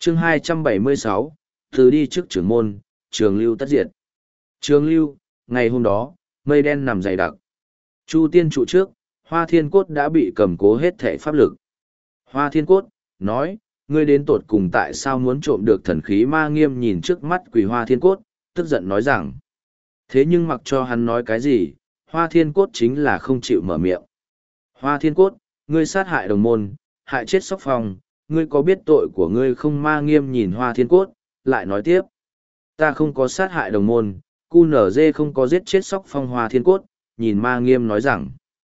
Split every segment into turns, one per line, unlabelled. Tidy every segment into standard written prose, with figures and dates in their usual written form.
chương 276, từ đi trước trưởng môn, trường lưu tất diệt. Trường lưu, ngày hôm đó, mây đen nằm dày đặc. Chu tiên trụ trước, Hoa Thiên Cốt đã bị cầm cố hết thể pháp lực. Hoa Thiên Cốt, nói, ngươi đến tột cùng tại sao muốn trộm được thần khí Ma Nghiêm nhìn trước mắt quỳ Hoa Thiên Cốt, tức giận nói rằng. Thế nhưng mặc cho hắn nói cái gì, Hoa Thiên Cốt chính là không chịu mở miệng. Hoa Thiên Cốt, ngươi sát hại đồng môn, hại chết Sóc Phong, ngươi có biết tội của ngươi không? Ma Nghiêm nhìn Hoa Thiên Cốt, lại nói tiếp. Ta không có sát hại đồng môn, QNZ không có giết chết Sóc Phong. Hoa Thiên Cốt, nhìn Ma Nghiêm nói rằng.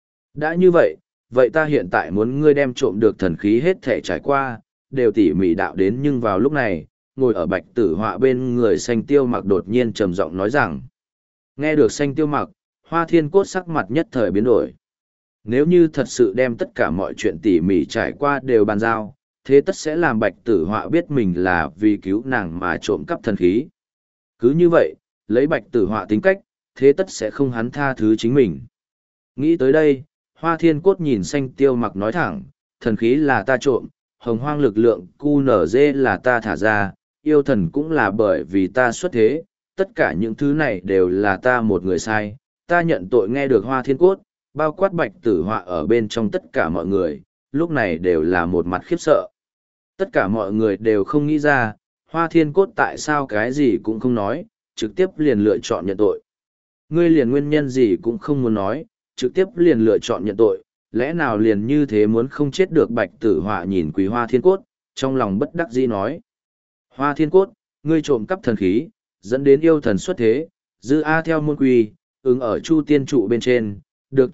Đã như vậy, vậy ta hiện tại muốn ngươi đem trộm được thần khí hết thể trải qua, đều tỉ mỉ đạo đến. Nhưng vào lúc này, ngồi ở Bạch Tử Họa bên người Xanh Tiêu Mặc đột nhiên trầm giọng nói rằng. Nghe được Xanh Tiêu Mặc, Hoa Thiên Cốt sắc mặt nhất thời biến đổi. Nếu như thật sự đem tất cả mọi chuyện tỉ mỉ trải qua đều bàn giao, thế tất sẽ làm Bạch Tử Họa biết mình là vì cứu nàng mà trộm cắp thần khí. Cứ như vậy, lấy Bạch Tử Họa tính cách, thế tất sẽ không hắn tha thứ chính mình. Nghĩ tới đây, Hoa Thiên Cốt nhìn Xanh Tiêu Mặc nói thẳng, thần khí là ta trộm, hồng hoang lực lượng QNZ là ta thả ra, yêu thần cũng là bởi vì ta xuất thế, tất cả những thứ này đều là ta một người sai, ta nhận tội. Nghe được Hoa Thiên Cốt, bao quát Bạch Tử Họa ở bên trong tất cả mọi người, lúc này đều là một mặt khiếp sợ. Tất cả mọi người đều không nghĩ ra, Hoa Thiên Cốt tại sao cái gì cũng không nói, trực tiếp liền lựa chọn nhận tội. Ngươi liền nguyên nhân gì cũng không muốn nói, trực tiếp liền lựa chọn nhận tội, lẽ nào liền như thế muốn không chết được? Bạch Tử Họa nhìn quý Hoa Thiên Cốt, trong lòng bất đắc dĩ nói. Hoa Thiên Cốt, ngươi trộm cắp thần khí, dẫn đến yêu thần xuất thế, dư A theo môn quy, ứng ở Chu tiên trụ bên trên, được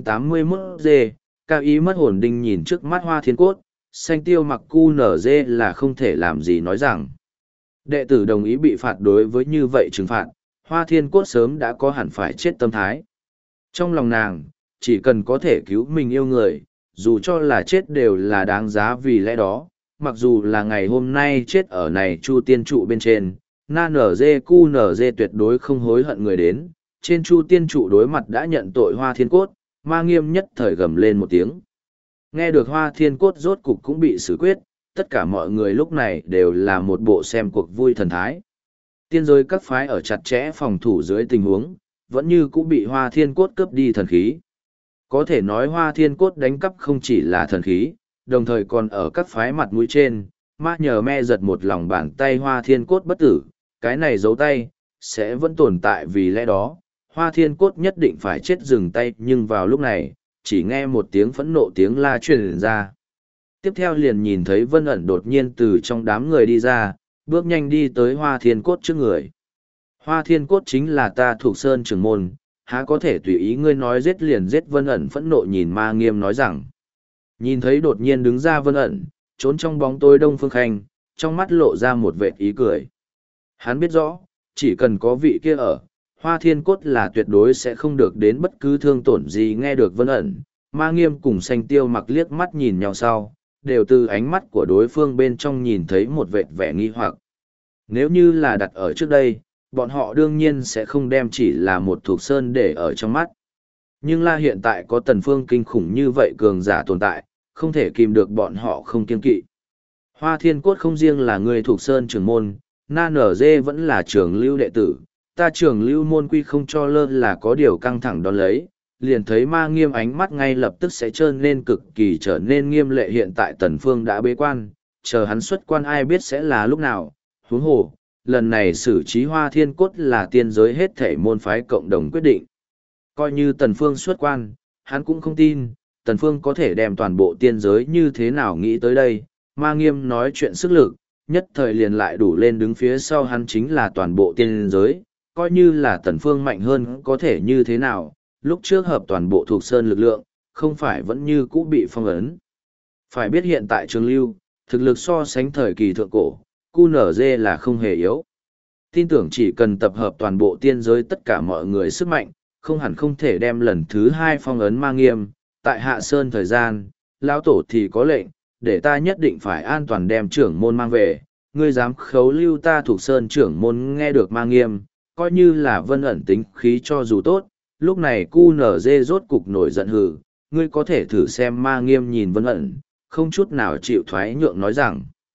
9981 dê, cao ý mất hồn đinh nhìn trước mắt Hoa Thiên Cốt, Xanh Tiêu Mặc QNZ là không thể làm gì nói rằng. Đệ tử đồng ý bị phạt. Đối với như vậy trừng phạt, Hoa Thiên Cốt sớm đã có hẳn phải chết tâm thái. Trong lòng nàng, chỉ cần có thể cứu mình yêu người, dù cho là chết đều là đáng giá. Vì lẽ đó, mặc dù là ngày hôm nay chết ở này Chu tiên trụ bên trên, NNZ QNZ tuyệt đối không hối hận người đến. Trên Chu tiên trụ đối mặt đã nhận tội Hoa Thiên Cốt, Ma Nghiêm nhất thời gầm lên một tiếng. Nghe được Hoa Thiên Cốt rốt cục cũng bị xử quyết, tất cả mọi người lúc này đều là một bộ xem cuộc vui thần thái. Tiên giới các phái ở chặt chẽ phòng thủ dưới tình huống, vẫn như cũng bị Hoa Thiên Cốt cướp đi thần khí. Có thể nói Hoa Thiên Cốt đánh cắp không chỉ là thần khí, đồng thời còn ở các phái mặt mũi trên, ma nhờ me giật một lòng bàn tay Hoa Thiên Cốt bất tử, cái này giấu tay, sẽ vẫn tồn tại. Vì lẽ đó, Hoa Thiên Cốt nhất định phải chết dừng tay. Nhưng vào lúc này, chỉ nghe một tiếng phẫn nộ tiếng la truyền ra. Tiếp theo liền nhìn thấy Vân ẩn đột nhiên từ trong đám người đi ra, bước nhanh đi tới Hoa Thiên Cốt trước người. Hoa Thiên Cốt chính là ta Thuộc Sơn trưởng môn, há có thể tùy ý ngươi nói giết liền giết? Vân ẩn phẫn nộ nhìn Ma Nghiêm nói rằng. Nhìn thấy đột nhiên đứng ra Vân ẩn, trốn trong bóng tối Đông Phương Khanh, trong mắt lộ ra một vệt ý cười. Hắn biết rõ, chỉ cần có vị kia ở, Hoa Thiên Cốt là tuyệt đối sẽ không được đến bất cứ thương tổn gì. Nghe được Vân ẩn, Ma Nghiêm cùng Xanh Tiêu Mặc liếc mắt nhìn nhau sau, đều từ ánh mắt của đối phương bên trong nhìn thấy một vệt vẻ nghi hoặc. Nếu như là đặt ở trước đây, bọn họ đương nhiên sẽ không đem chỉ là một Thuộc Sơn để ở trong mắt. Nhưng là hiện tại có Tần Phương kinh khủng như vậy cường giả tồn tại, không thể kìm được bọn họ không kiêng kỵ. Hoa Thiên Cốt không riêng là người Thuộc Sơn trưởng môn, Na Nở Dê vẫn là trường lưu đệ tử, ta trường lưu môn quy không cho lơ là có điều căng thẳng đón lấy, liền thấy Ma Nghiêm ánh mắt ngay lập tức sẽ trơn lên cực kỳ trở nên nghiêm lệ. Hiện tại Tần Phương đã bế quan, chờ hắn xuất quan ai biết sẽ là lúc nào. Huống hồ, lần này xử trí Hoa Thiên Cốt là tiên giới hết thảy môn phái cộng đồng quyết định. Coi như Tần Phương xuất quan, hắn cũng không tin, Tần Phương có thể đem toàn bộ tiên giới như thế nào. Nghĩ tới đây, Ma Nghiêm nói chuyện sức lực, nhất thời liền lại đủ lên đứng phía sau hắn chính là toàn bộ tiên giới, coi như là Tần Phương mạnh hơn có thể như thế nào, lúc trước hợp toàn bộ Thuộc Sơn lực lượng, không phải vẫn như cũ bị phong ấn. Phải biết hiện tại Trường Lưu, thực lực so sánh thời kỳ thượng cổ, QNZ là không hề yếu. Tin tưởng chỉ cần tập hợp toàn bộ tiên giới tất cả mọi người sức mạnh, không hẳn không thể đem lần thứ 2 phong ấn Ma Nghiêm. Tại Hạ Sơn thời gian, lão tổ thì có lệnh, để ta nhất định phải an toàn đem trưởng môn mang về, ngươi dám khấu lưu ta Thuộc Sơn trưởng môn? Nghe được Ma Nghiêm, coi như là Vân ẩn tính khí cho dù tốt, lúc này QNZ rốt cục nổi giận hừ, ngươi có thể thử xem. Ma Nghiêm nhìn Vân ẩn, không chút nào chịu thoái nhượng nói rằng.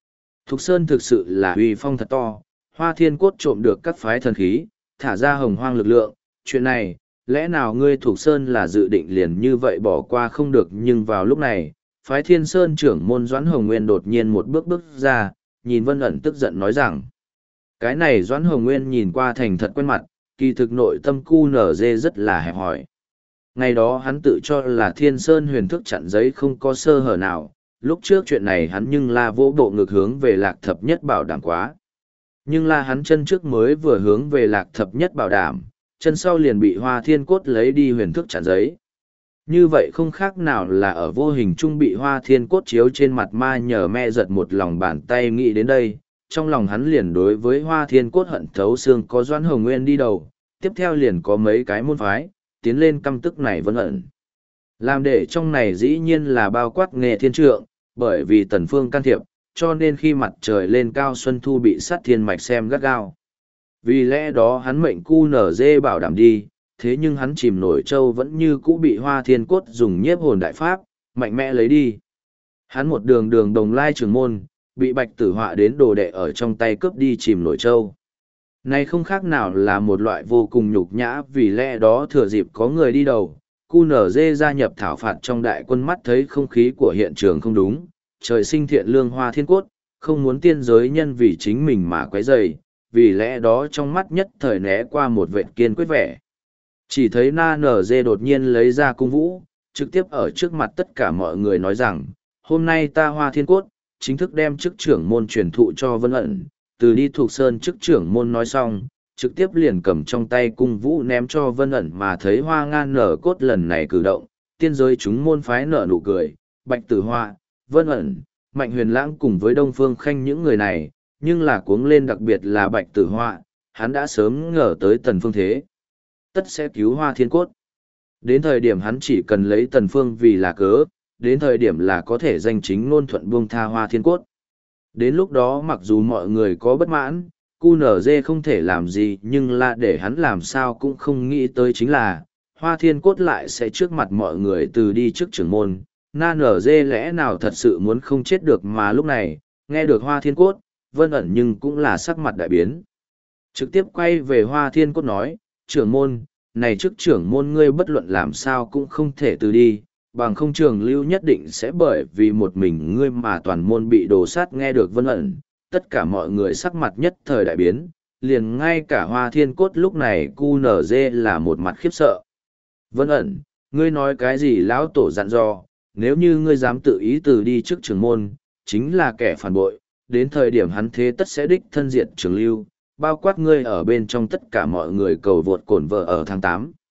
Thục Sơn thực sự là uy phong thật to, Hoa Thiên Cốt trộm được các phái thần khí, thả ra hồng hoang lực lượng, chuyện này, lẽ nào ngươi Thục Sơn là dự định liền như vậy bỏ qua không được, nhưng vào lúc này, phái Thiên Sơn trưởng môn Doãn Hồng Nguyên đột nhiên một bước bước ra, nhìn Vân ẩn tức giận nói rằng, cái này Doãn Hồng Nguyên nhìn qua thành thật quen mặt, kỳ thực nội tâm cu nở dê rất là hẹp hòi. Ngày đó hắn tự cho là Thiên Sơn huyền thức chặn giấy không có sơ hở nào, lúc trước chuyện này hắn nhưng là vỗ bộ ngực hướng về Lạc Thập Nhất bảo đảm quá. Nhưng là hắn chân trước mới vừa hướng về Lạc Thập Nhất bảo đảm, chân sau liền bị Hoa Thiên Cốt lấy đi huyền thức chặn giấy. Như vậy không khác nào là ở vô hình trung bị Hoa Thiên Cốt chiếu trên mặt ma nhờ me giật một lòng bàn tay nghĩ đến đây, trong lòng hắn liền đối với Hoa Thiên Cốt hận thấu xương, có Doãn Hồng Nguyên đi đầu, tiếp theo liền có mấy cái môn phái, tiến lên căm tức này Vân ẩn. Làm để trong này dĩ nhiên là bao quát Nghề Thiên Trượng, bởi vì Tần Phương can thiệp, cho nên khi mặt trời lên cao Xuân Thu bị sát thiên mạch xem gắt gao. Vì lẽ đó hắn mệnh cu nở dê bảo đảm đi, thế nhưng hắn chìm nổi châu vẫn như cũ bị Hoa Thiên Cốt dùng nhiếp hồn đại pháp, mạnh mẽ lấy đi. Hắn một đường đường đồng lai trưởng môn, bị Bạch Tử Họa đến đồ đệ ở trong tay cướp đi chìm nổi châu. Này không khác nào là một loại vô cùng nhục nhã, vì lẽ đó thừa dịp có người đi đầu, cu nở dê gia nhập thảo phạt trong đại quân, mắt thấy không khí của hiện trường không đúng, trời sinh thiện lương Hoa Thiên Cốt, không muốn tiên giới nhân vì chính mình mà quấy rầy, vì lẽ đó trong mắt nhất thời né qua một vệt kiên quyết vẻ. Chỉ thấy Na Nở Dê đột nhiên lấy ra cung vũ, trực tiếp ở trước mặt tất cả mọi người nói rằng, hôm nay ta Hoa Thiên Cốt, chính thức đem chức trưởng môn truyền thụ cho Vân ẩn, từ đi thuộc sơn chức trưởng môn nói xong, trực tiếp liền cầm trong tay cung vũ ném cho Vân ẩn, mà thấy Hoa Ngan Nở Cốt lần này cử động, tiên giới chúng môn phái nở nụ cười, Bạch Tử Họa, Vân ẩn, Mạnh Huyền Lãng cùng với Đông Phương Khanh những người này, nhưng là cuống lên, đặc biệt là Bạch Tử Họa, hắn đã sớm ngờ tới Tần Phương thế tất sẽ cứu Hoa Thiên Cốt. Đến thời điểm hắn chỉ cần lấy Tần Phương vì là cớ, đến thời điểm là có thể danh chính ngôn thuận buông tha Hoa Thiên Cốt. Đến lúc đó mặc dù mọi người có bất mãn, QNZ không thể làm gì, nhưng là để hắn làm sao cũng không nghĩ tới chính là, Hoa Thiên Cốt lại sẽ trước mặt mọi người từ đi trước trưởng môn. Na nở dê lẽ nào thật sự muốn không chết được, mà lúc này, nghe được Hoa Thiên Cốt, Vân ẩn nhưng cũng là sắc mặt đại biến. Trực tiếp quay về Hoa Thiên Cốt nói, trưởng môn, này trước trưởng môn ngươi bất luận làm sao cũng không thể từ đi, bằng không trường lưu nhất định sẽ bởi vì một mình ngươi mà toàn môn bị đổ sát. Nghe được Vân ẩn, tất cả mọi người sắc mặt nhất thời đại biến, liền ngay cả Hoa Thiên Cốt lúc này QNZ là một mặt khiếp sợ. Vân ẩn, ngươi nói cái gì? Lão tổ dặn dò, nếu như ngươi dám tự ý từ đi trước trưởng môn, chính là kẻ phản bội, đến thời điểm hắn thế tất sẽ đích thân diệt trường lưu, bao quát ngươi ở bên trong. Tất cả mọi người cầu vượt cổn vợ ở tháng 8.